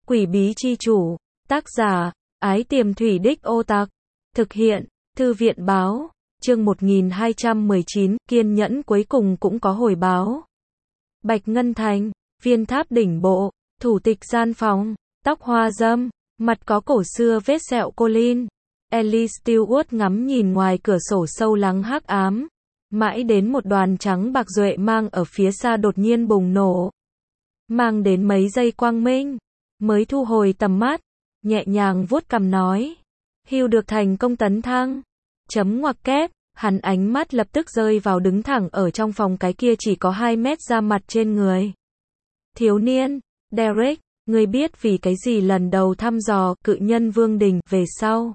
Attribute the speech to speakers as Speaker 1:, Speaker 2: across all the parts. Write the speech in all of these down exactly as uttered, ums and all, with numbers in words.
Speaker 1: Quỷ bí chi chủ, tác giả, Ái Tiềm Thủy Đích Ô Tặc, thực hiện, Thư viện báo, chương một nghìn hai trăm mười chín, kiên nhẫn cuối cùng cũng có hồi báo. Bạch Ngân Thành, viên tháp đỉnh bộ, thủ tịch gian phòng, tóc hoa dâm, mặt có cổ xưa vết sẹo Colin. Ellie Stewart ngắm nhìn ngoài cửa sổ sâu lắng hắc ám, mãi đến một đoàn trắng bạc duệ mang ở phía xa đột nhiên bùng nổ, mang đến mấy giây quang minh, mới thu hồi tầm mắt, nhẹ nhàng vuốt cằm nói, Hugh được thành công tấn thăng. Chấm ngoặc kép, hắn ánh mắt lập tức rơi vào đứng thẳng ở trong phòng cái kia chỉ có hai mét da mặt trên người. Thiếu niên, Derek, ngươi biết vì cái gì lần đầu thăm dò cự nhân Vương Đình về sau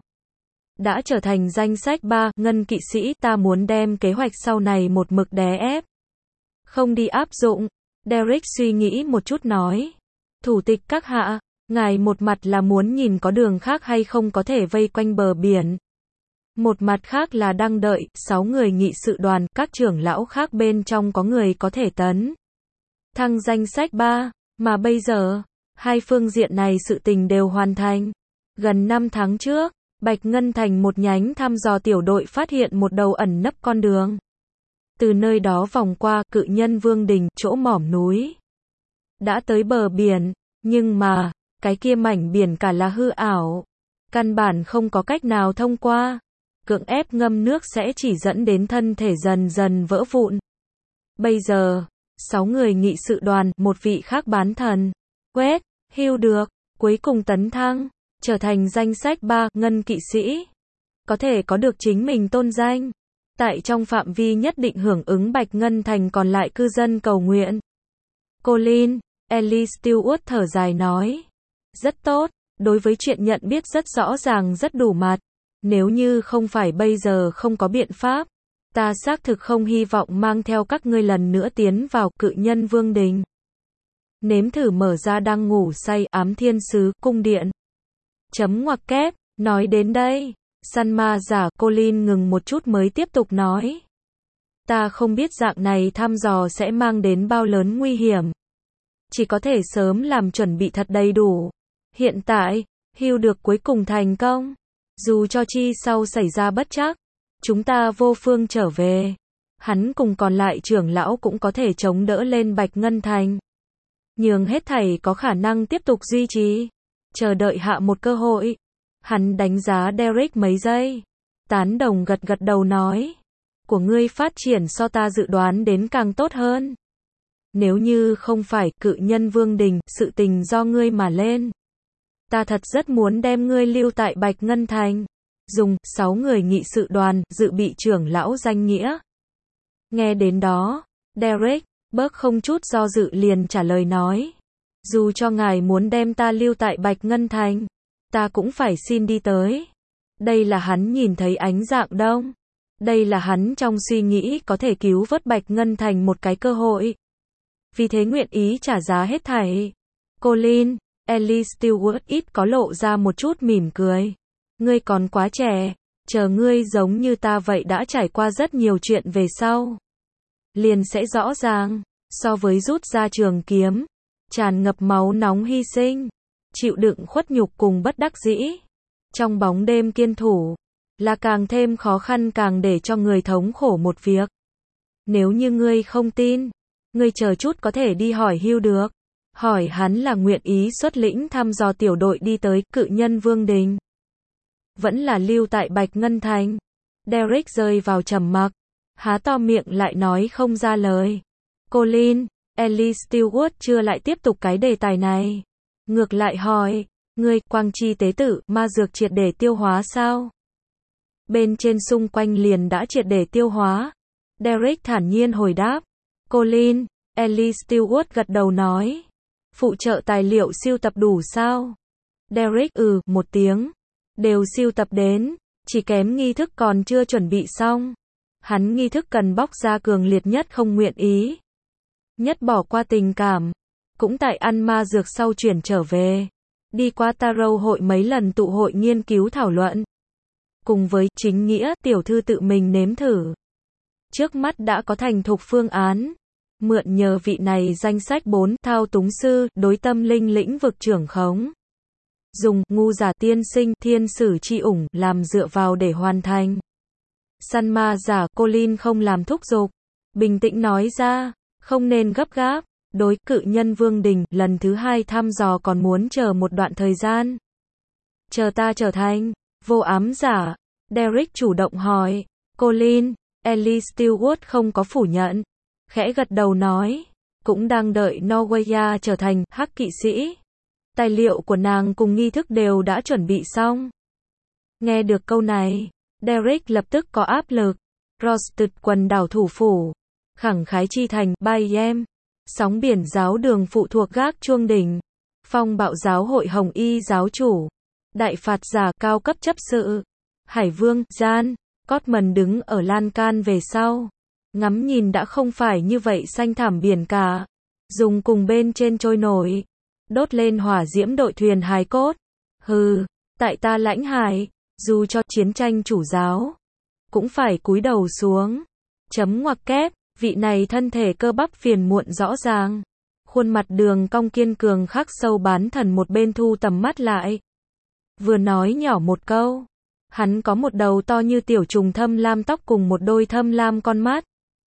Speaker 1: đã trở thành danh sách ba ngân kỵ sĩ, ta muốn đem kế hoạch sau này một mực đè ép, không đi áp dụng. Derek suy nghĩ một chút nói, thủ tịch các hạ, ngài một mặt là muốn nhìn có đường khác hay không có thể vây quanh bờ biển, một mặt khác là đang đợi sáu người nghị sự đoàn, các trưởng lão khác bên trong có người có thể tấn thăng danh sách ba, mà bây giờ hai phương diện này sự tình đều hoàn thành. Gần năm tháng trước, Bạch Ngân Thành một nhánh thăm dò tiểu đội phát hiện một đầu ẩn nấp con đường. Từ nơi đó vòng qua cự nhân Vương Đình, chỗ mỏm núi. Đã tới bờ biển, nhưng mà, cái kia mảnh biển cả là hư ảo. Căn bản không có cách nào thông qua. Cưỡng ép ngâm nước sẽ chỉ dẫn đến thân thể dần dần vỡ vụn. Bây giờ, sáu người nghị sự đoàn, một vị khác bán thần. Quét, Hugh được, cuối cùng tấn thăng, trở thành danh sách ba ngân kỵ sĩ. Có thể có được chính mình tôn danh. Tại trong phạm vi nhất định hưởng ứng Bạch Ngân Thành còn lại cư dân cầu nguyện. Colin, Ellie Stewart thở dài nói. Rất tốt, đối với chuyện nhận biết rất rõ ràng rất đủ mặt. Nếu như không phải bây giờ không có biện pháp, ta xác thực không hy vọng mang theo các ngươi lần nữa tiến vào cự nhân Vương Đình. Nếm thử mở ra đang ngủ say ám thiên sứ cung điện. Chấm ngoặc kép, nói đến đây, săn ma giả Colin ngừng một chút mới tiếp tục nói. Ta không biết dạng này thăm dò sẽ mang đến bao lớn nguy hiểm. Chỉ có thể sớm làm chuẩn bị thật đầy đủ. Hiện tại, Hugh được cuối cùng thành công. Dù cho chi sau xảy ra bất trắc, chúng ta vô phương trở về. Hắn cùng còn lại trưởng lão cũng có thể chống đỡ lên Bạch Ngân Thành. Nhường hết thảy có khả năng tiếp tục duy trì. Chờ đợi hạ một cơ hội. Hắn đánh giá Derek mấy giây. Tán đồng gật gật đầu nói. Của ngươi phát triển so ta dự đoán đến càng tốt hơn. Nếu như không phải cự nhân Vương Đình, sự tình do ngươi mà lên. Ta thật rất muốn đem ngươi lưu tại Bạch Ngân Thành. Dùng sáu người nghị sự đoàn, dự bị trưởng lão danh nghĩa. Nghe đến đó, Derek, bớt không chút do dự liền trả lời nói. Dù cho ngài muốn đem ta lưu tại Bạch Ngân Thành, ta cũng phải xin đi tới. Đây là hắn nhìn thấy ánh dạng đông. Đây là hắn trong suy nghĩ có thể cứu vớt Bạch Ngân Thành một cái cơ hội. Vì thế nguyện ý trả giá hết thảy. Colin, Ellie Stewart ít có lộ ra một chút mỉm cười. Ngươi còn quá trẻ, chờ ngươi giống như ta vậy đã trải qua rất nhiều chuyện về sau. Liền sẽ rõ ràng, so với rút ra trường kiếm, tràn ngập máu nóng hy sinh, chịu đựng khuất nhục cùng bất đắc dĩ. Trong bóng đêm kiên thủ, là càng thêm khó khăn càng để cho người thống khổ một việc. Nếu như ngươi không tin, ngươi chờ chút có thể đi hỏi Hugh được. Hỏi hắn là nguyện ý xuất lĩnh thăm dò tiểu đội đi tới cự nhân Vương Đình. Vẫn là lưu tại Bạch Ngân Thành. Derek rơi vào trầm mặc. Há to miệng lại nói không ra lời. Colin, Ellie Stewart chưa lại tiếp tục cái đề tài này. Ngược lại hỏi, ngươi, quang chi tế tử, ma dược triệt để tiêu hóa sao? Bên trên xung quanh liền đã triệt để tiêu hóa. Derek thản nhiên hồi đáp. Colin, Ellie Stewart gật đầu nói. Phụ trợ tài liệu siêu tập đủ sao? Derek ừ, một tiếng. Đều siêu tập đến, chỉ kém nghi thức còn chưa chuẩn bị xong. Hắn nghi thức cần bóc ra cường liệt nhất không nguyện ý. Nhất bỏ qua tình cảm. Cũng tại ăn ma dược sau chuyển trở về. Đi qua Tarot hội mấy lần tụ hội nghiên cứu thảo luận. Cùng với chính nghĩa tiểu thư tự mình nếm thử. Trước mắt đã có thành thục phương án. Mượn nhờ vị này danh sách bốn thao túng sư, đối tâm linh lĩnh vực trưởng khống. dùng ngu giả tiên sinh thiên sử chi ủng làm dựa vào để hoàn thành. Săn ma giả Colin không làm thúc giục, bình tĩnh nói ra, không nên gấp gáp, đối cự nhân Vương Đình, lần thứ hai thăm dò còn muốn chờ một đoạn thời gian. Chờ ta trở thành vô ám giả, Derek chủ động hỏi. Colin, Ellie Stewart không có phủ nhận, khẽ gật đầu nói, cũng đang đợi Norweya trở thành hắc kỵ sĩ. Tài liệu của nàng cùng nghi thức đều đã chuẩn bị xong. Nghe được câu này, Derek lập tức có áp lực. Rosted quần đảo thủ phủ, khẳng khái chi thành Bayem, sóng biển giáo đường phụ thuộc gác chuông đỉnh, phong bạo giáo hội hồng y giáo chủ, đại phạt giả cao cấp chấp sự, hải vương Jan Cotman đứng ở lan can về sau, ngắm nhìn đã không phải như vậy xanh thảm biển cả, dùng cùng bên trên trôi nổi, đốt lên hỏa diễm đội thuyền hài cốt. Hừ, tại ta lãnh hải, dù cho chiến tranh chủ giáo, cũng phải cúi đầu xuống. Chấm ngoặc kép, vị này thân thể cơ bắp phiền muộn rõ ràng. Khuôn mặt đường cong kiên cường khắc sâu bán thần một bên thu tầm mắt lại. Vừa nói nhỏ một câu. Hắn có một đầu to như tiểu trùng thâm lam tóc cùng một đôi thâm lam con mắt.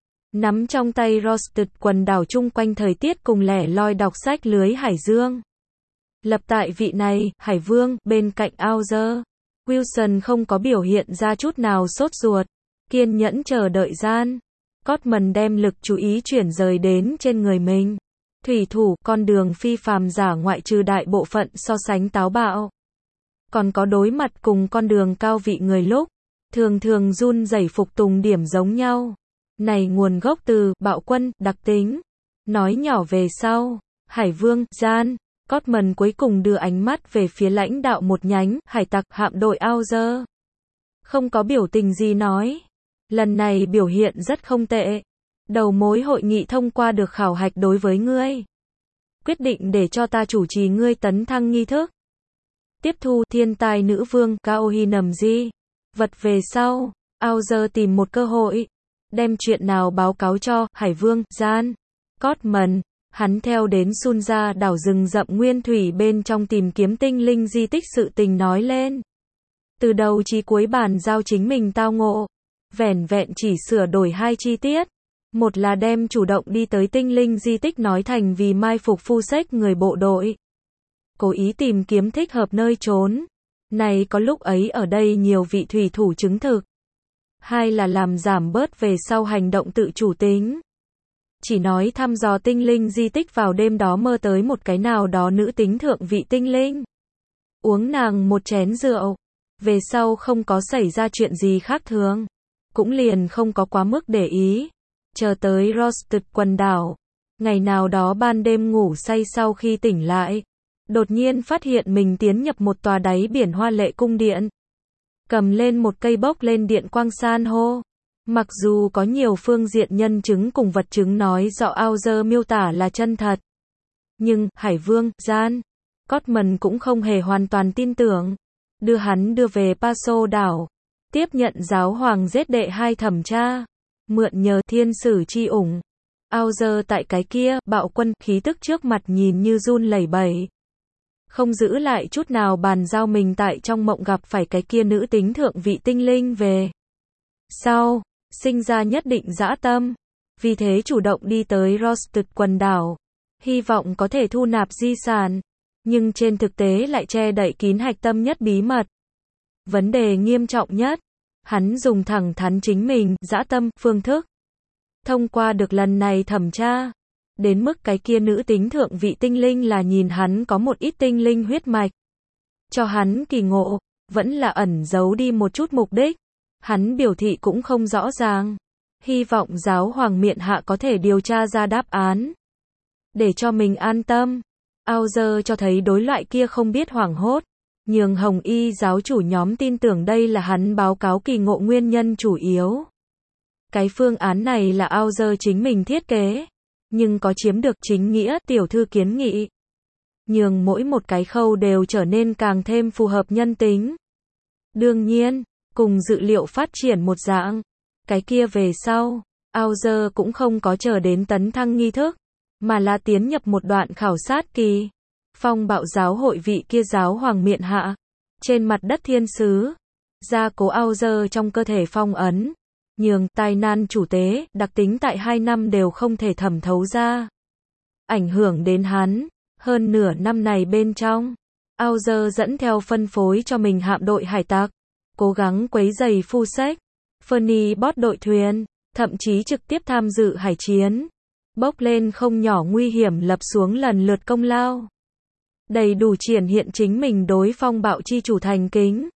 Speaker 1: Nắm trong tay Rosted quần đảo chung quanh thời tiết cùng lẻ loi đọc sách lưới hải dương. Lập tại vị này, hải vương, bên cạnh Auger. Wilson không có biểu hiện ra chút nào sốt ruột, kiên nhẫn chờ đợi gian. Cotman đem lực chú ý chuyển rời đến trên người mình. Thủy thủ, con đường phi phàm giả ngoại trừ đại bộ phận so sánh táo bạo. Còn có đối mặt cùng con đường cao vị người lúc, thường thường run rẩy phục tùng điểm giống nhau. Này nguồn gốc từ bạo quân, đặc tính. Nói nhỏ về sau, hải vương, Jan Cotman cuối cùng đưa ánh mắt về phía lãnh đạo một nhánh, hải tặc, hạm đội Auger. Không có biểu tình gì nói. Lần này biểu hiện rất không tệ. Đầu mối hội nghị thông qua được khảo hạch đối với ngươi. Quyết định để cho ta chủ trì ngươi tấn thăng nghi thức. Tiếp thu thiên tài nữ vương, Kaohi Namji. Vật về sau, Auger tìm một cơ hội. Đem chuyện nào báo cáo cho, hải vương, Jan Cotman. Hắn theo đến Sunja đảo rừng rậm nguyên thủy bên trong tìm kiếm tinh linh di tích sự tình nói lên. Từ đầu chí cuối bàn giao chính mình tao ngộ. Vẻn vẹn chỉ sửa đổi hai chi tiết. Một là đem chủ động đi tới tinh linh di tích nói thành vì mai phục phu sách người bộ đội. Cố ý tìm kiếm thích hợp nơi trốn. Này có lúc ấy ở đây nhiều vị thủy thủ chứng thực. Hai là làm giảm bớt về sau hành động tự chủ tính. Chỉ nói thăm dò tinh linh di tích vào đêm đó mơ tới một cái nào đó nữ tính thượng vị tinh linh. Uống nàng một chén rượu. Về sau không có xảy ra chuyện gì khác thường. Cũng liền không có quá mức để ý. Chờ tới Rosted quần đảo. Ngày nào đó ban đêm ngủ say sau khi tỉnh lại. Đột nhiên phát hiện mình tiến nhập một tòa đáy biển hoa lệ cung điện. Cầm lên một cây bốc lên điện quang san hô. Mặc dù có nhiều phương diện nhân chứng cùng vật chứng nói rõ Auger miêu tả là chân thật. Nhưng, hải vương, Jan Cotman cũng không hề hoàn toàn tin tưởng. Đưa hắn đưa về Paso đảo. Tiếp nhận giáo hoàng giết đệ hai thẩm tra. Mượn nhờ thiên sử chi ủng. Auger tại cái kia, bạo quân, khí tức trước mặt nhìn như run lẩy bẩy. Không giữ lại chút nào bàn giao mình tại trong mộng gặp phải cái kia nữ tính thượng vị tinh linh về. Sau, sinh ra nhất định dã tâm. Vì thế chủ động đi tới Rosted quần đảo. Hy vọng có thể thu nạp di sản. Nhưng trên thực tế lại che đậy kín hạch tâm nhất bí mật. Vấn đề nghiêm trọng nhất. Hắn dùng thẳng thắn chính mình, dã tâm, phương thức. Thông qua được lần này thẩm tra. Đến mức cái kia nữ tính thượng vị tinh linh là nhìn hắn có một ít tinh linh huyết mạch. Cho hắn kỳ ngộ, vẫn là ẩn giấu đi một chút mục đích. Hắn biểu thị cũng không rõ ràng. Hy vọng giáo hoàng miện hạ có thể điều tra ra đáp án. Để cho mình an tâm. Auger cho thấy đối loại kia không biết hoảng hốt. Nhường hồng y giáo chủ nhóm tin tưởng đây là hắn báo cáo kỳ ngộ nguyên nhân chủ yếu. Cái phương án này là Auger chính mình thiết kế. Nhưng có chiếm được chính nghĩa, tiểu thư kiến nghị. Nhường mỗi một cái khâu đều trở nên càng thêm phù hợp nhân tính. Đương nhiên, cùng dự liệu phát triển một dạng. Cái kia về sau, Auger cũng không có chờ đến tấn thăng nghi thức, mà là tiến nhập một đoạn khảo sát kỳ. Phong Bạo giáo hội vị kia giáo hoàng miện hạ, trên mặt đất thiên sứ, gia cố ao dơ trong cơ thể phong ấn, nhường tai nan chủ tế, đặc tính tại hai năm đều không thể thẩm thấu ra. Ảnh hưởng đến hắn, hơn nửa năm này bên trong, ao dơ dẫn theo phân phối cho mình hạm đội hải tặc, cố gắng quấy giày phu sách, Fernie bót đội thuyền, thậm chí trực tiếp tham dự hải chiến, bốc lên không nhỏ nguy hiểm lập xuống lần lượt công lao. Đầy đủ triển hiện chính mình đối Phong Bạo chi chủ thành kính.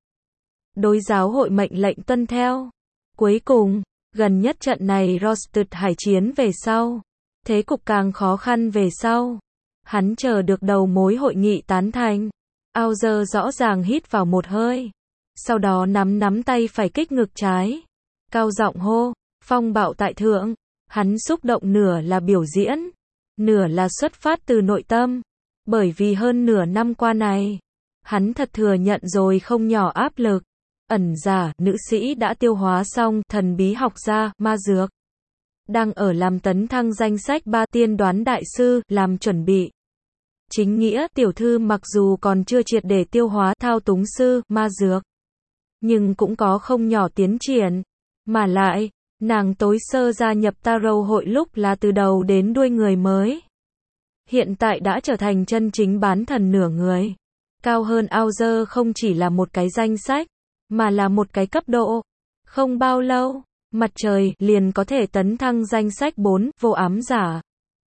Speaker 1: Đối giáo hội mệnh lệnh tuân theo. Cuối cùng, gần nhất trận này Rosted hải chiến về sau, thế cục càng khó khăn về sau. Hắn chờ được đầu mối hội nghị tán thành. Auger rõ ràng hít vào một hơi. Sau đó nắm nắm tay phải kích ngực trái. Cao giọng hô, Phong Bạo tại thượng. Hắn xúc động nửa là biểu diễn, nửa là xuất phát từ nội tâm. Bởi vì hơn nửa năm qua này, hắn thật thừa nhận rồi không nhỏ áp lực. Ẩn giả, nữ sĩ đã tiêu hóa xong, thần bí học gia, ma dược. Đang ở làm tấn thăng danh sách ba tiên đoán đại sư, làm chuẩn bị. Chính nghĩa, tiểu thư mặc dù còn chưa triệt để tiêu hóa thao túng sư, ma dược. Nhưng cũng có không nhỏ tiến triển. Mà lại, nàng tối sơ gia nhập Tarot hội lúc là từ đầu đến đuôi người mới. Hiện tại đã trở thành chân chính bán thần nửa người. Cao hơn Auger không chỉ là một cái danh sách, mà là một cái cấp độ. Không bao lâu, mặt trời liền có thể tấn thăng danh sách bốn, vô ám giả.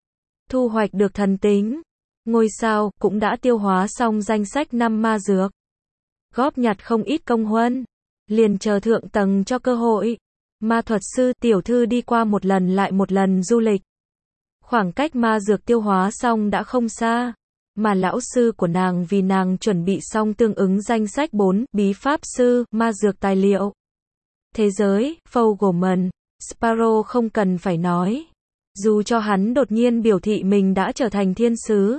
Speaker 1: Thu hoạch được thần tính. Ngôi sao cũng đã tiêu hóa xong danh sách năm ma dược. Góp nhặt không ít công huân. Liền chờ thượng tầng cho cơ hội. Ma thuật sư tiểu thư đi qua một lần lại một lần du lịch. Khoảng cách ma dược tiêu hóa xong đã không xa. Mà lão sư của nàng vì nàng chuẩn bị xong tương ứng danh sách bốn, bí pháp sư, ma dược tài liệu. Thế giới, Fogelman, Sparrow không cần phải nói. Dù cho hắn đột nhiên biểu thị mình đã trở thành thiên sứ.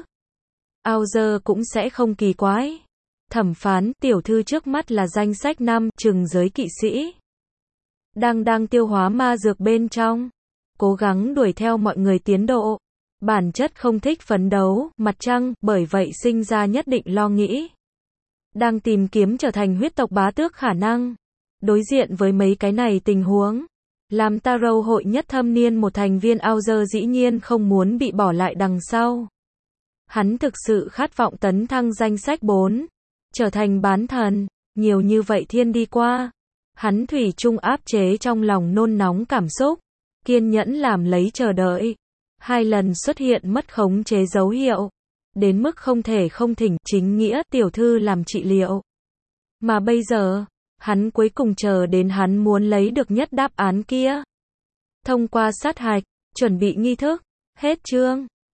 Speaker 1: Auger cũng sẽ không kỳ quái. Thẩm phán, tiểu thư trước mắt là danh sách năm, trừng giới kỵ sĩ. Đang đang tiêu hóa ma dược bên trong. Cố gắng đuổi theo mọi người tiến độ. Bản chất không thích phấn đấu, mặt trăng, bởi vậy sinh ra nhất định lo nghĩ. Đang tìm kiếm trở thành huyết tộc bá tước khả năng. Đối diện với mấy cái này tình huống. Làm Tarot hội nhất thâm niên một thành viên Auger dĩ nhiên không muốn bị bỏ lại đằng sau. Hắn thực sự khát vọng tấn thăng danh sách bốn. Trở thành bán thần. Nhiều như vậy thiên đi qua. Hắn thủy chung áp chế trong lòng nôn nóng cảm xúc. Kiên nhẫn làm lấy chờ đợi. Hai lần xuất hiện mất khống chế dấu hiệu. Đến mức không thể không thỉnh chính nghĩa tiểu thư làm trị liệu. Mà bây giờ, hắn cuối cùng chờ đến hắn muốn lấy được nhất đáp án kia. Thông qua sát hạch, chuẩn bị nghi thức. Hết chương.